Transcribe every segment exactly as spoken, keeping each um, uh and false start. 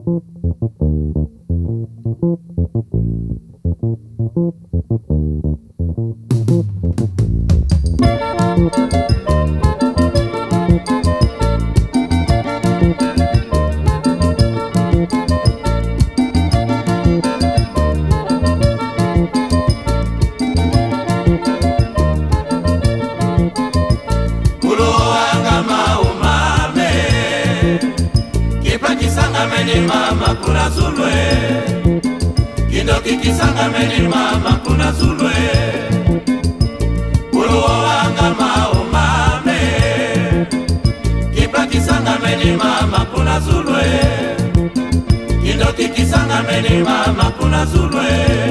Mama kuna zulwe Kindoki kisanga meni mama kuna zulwe Uruwanga maumame Kipa kisanga meni mama kuna zulwe Kindoki kisanga meni mama kuna zulwe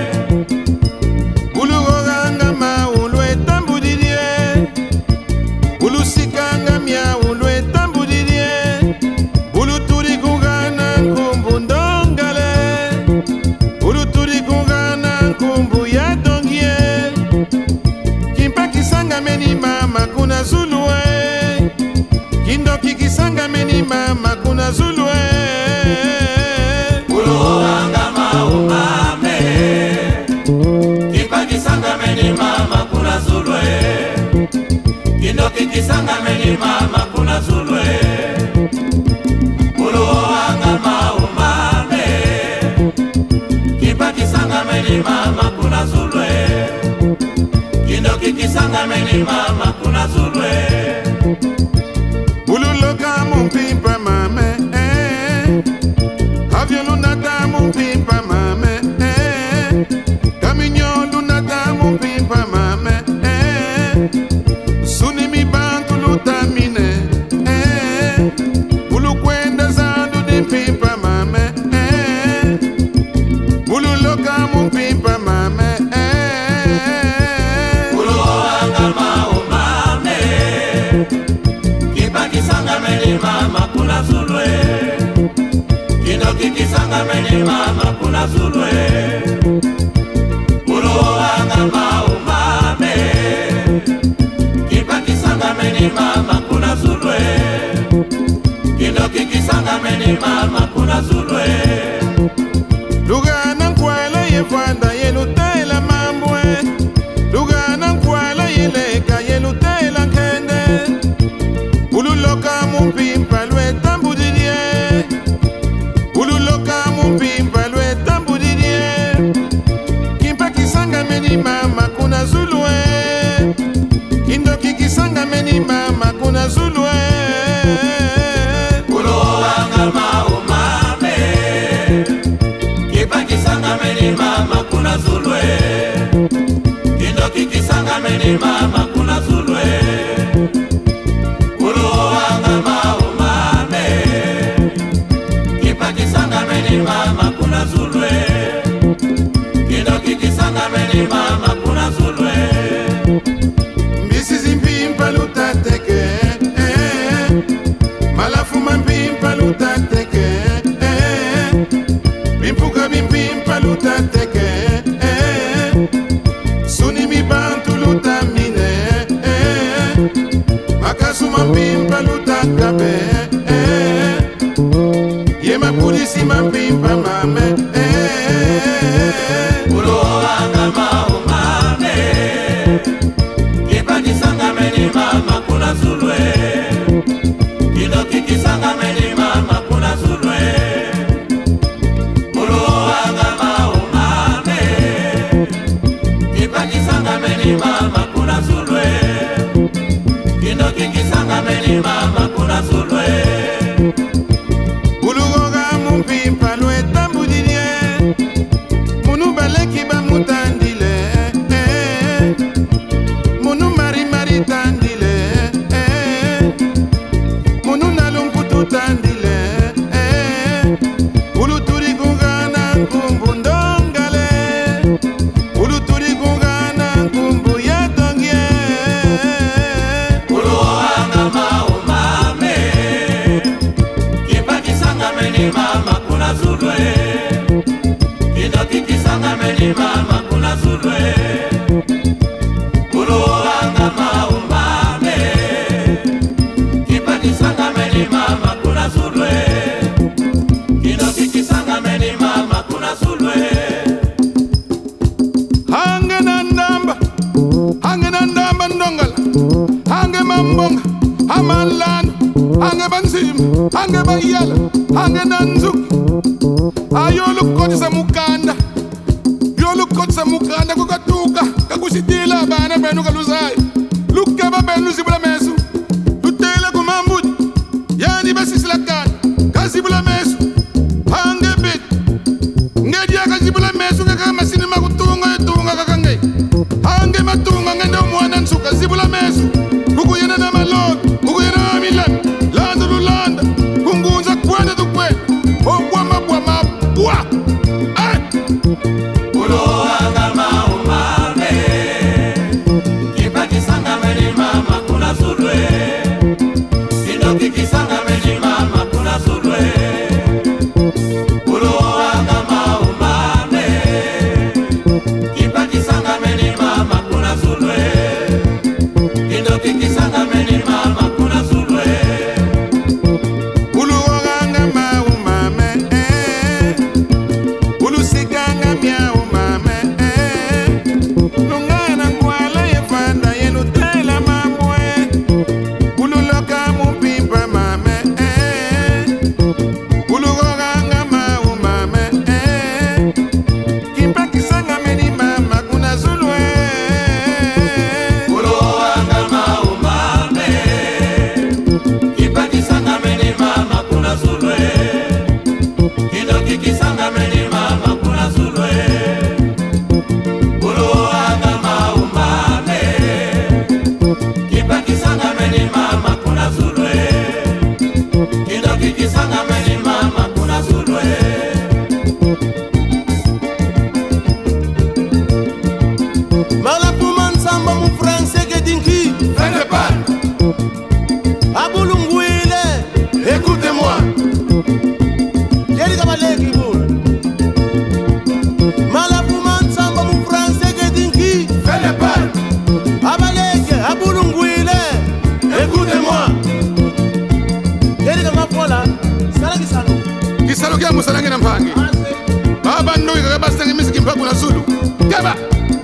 Uluwanga maulwe tambudirie Ulusikanga mia ulwe tambudirie Uluturi kungana nkumbu ndongale Uluturi kungana nkumbu ya dongie Kimpa kisanga meni mama kuna zulwe Kindoki kisanga meni mama kuna zulwe Uluwanga maumame Kipa kisanga meni mama kuna zulwe Kindoki kisanga meni mama kuna zulwe Uluwanga maumame Kipa kisanga meni mama kuna zulwe Kindoki kisanga meni mama kuna zulwe Ululoka mumpimpa mame eh. Havyo lunata mumpimpa mame eh. Kaminyo lunata mumpimpa mame eh. Suni mi bantu lutamine eh. Ulukwenda zandu dimpimpa mame eh. Ululoka mumpimpa mame eh. Uluwanga maumame Kipa kisanga meni mama kuna zulwe Kindoki kisanga meni mama kuna zulwe Uluwanga maumame Kipa kisanga meni mama kuna zulwe Kindoki kisanga meni mama kuna zulwe Lugana nkwala yefanda yelutela mambwe Lugana nkwala yeleka yelutela nkende Ululoka mumpimpa lwe tambudirie Ululoka mumpimpa lwe tambudirie Kimpa kisanga meni mama kuna zulwe Kindoki kisanga meni mama kuna zulwe Uluwanga maumame Kipa kisanga meni mama kuna zulwe Kindoki kisanga meni mama kuna zulwe Uluwanga maumame Kipa kisanga meni mama kuna zulwe Kindoki kisanga meni mama kuna zulwe Mbisi zimpimpa lutateke eh. Malafuma mpimpa lutateke eh. Bimpuka bimpimpa lutateke eh. Suni mi bantu lutamine eh. Makasuma mpimpa lutakabe eh. Yema pulisi mampimpa mame eh. Uluwanga maumame Kipa kisanga meni mama kuna zulwe Kindoki kisanga meni mama kuna zulwe Uluwanga maumame Kipa kisanga meni mama kuna zulwe Kindoki kisanga meni mama kuna zulwe Ulugoga mumpimpa lwe tambudirie Munu baleki ba mutandile eh. Munu mari mari tandile eh. Munu nalumputu tandile eh. Uluturi kungana nkumbu ndongale Uluturi kungana nkumbu ya dongie Uluwanga maumame Kipa kisanga meni mama kuna zulwe Kindoki kisanga meni mama kuna zulwe Uluwanga maumame Kipa kisanga meni mama kuna zulwe Kindoki kisanga angena nzuki ayolukotisa mukanda yolukotisa mukanda kukatuka kakusitila bana benu kaluzayo lukeba benu zibula mesu lutele kumambudi yani basisila kanda kazibula mesu angebet ngedia kazibula mesu ngakamasini makutunga yetunga kakange ange matunga ngende umwana nsuka zibula mesu kukuyena na malobi kukuyena na milami landa lulanda kungunza kwenda tukwenda obwama bwama bwa eh Uloanga maumame Kipakisanga meni mama kuna sulwe Kindoki kisanga meni mama kuna sulwe Uloanga maumame Kipakisanga meni mama kuna sulwe Kindoki kisanga meni mama kuna sulwe Uluwanga maumame eh Ulusikanga miau musalange na mpange baba ndoyi kaka basange misiki mpaku na Zulu kaba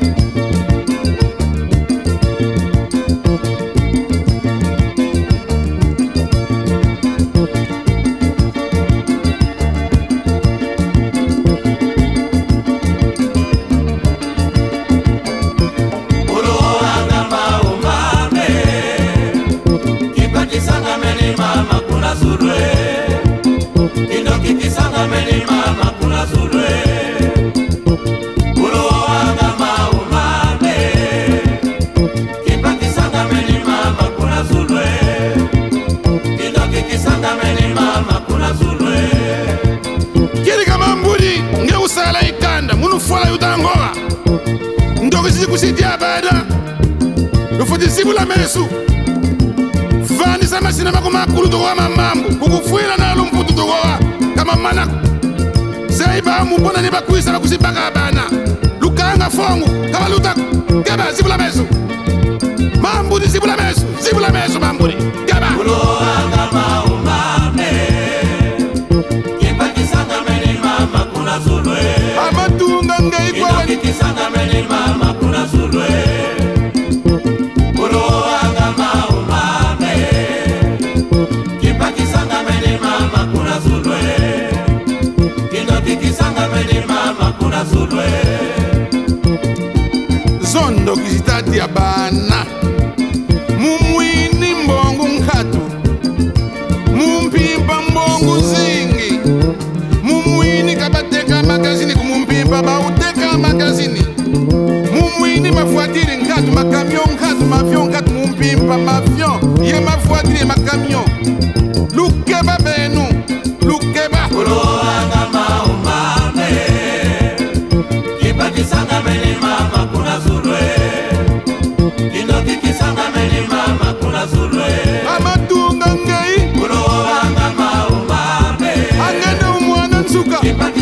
Fola yutangora ndoki sisi kusidia bada lufuti sibula mesu vani sama sinema kumakulu tukowa mamambu kukufuila na lumputu tukowa kama manako zeiba mubona ni bakuisa bakusibaka bana lukanga fongu kama lutaku keba sibula mesu mambudi sibula mesu sibula mesu mambudi keba Uloanga maumame Kipakisanga meni mama kuna Zulwe Kisanga meni mama kuna Zulwe Uloanga maumame Kipakisanga meni mama kuna Zulwe Kindoki kisanga meni mama kuna Zulwe Zondo kisitati ya bana Mumwini mbongu nkatu Mumpimpa mbongu zingi Mumwini kabateka magazini kumumpimpa bauteka magazini Mumwini mafuatiri nkatu makamyon nkatu mavyon nkatu mumpimpa mavyon Ye mafuatiri makamyon Lukeba benu Lukeba Uloanga maumame Kipakisanga meni mama kuna Zulwe Kindoki kisanga meni mama kuna Zulwe Amatunga ngai Uloanga maumame Angende umwana nsuka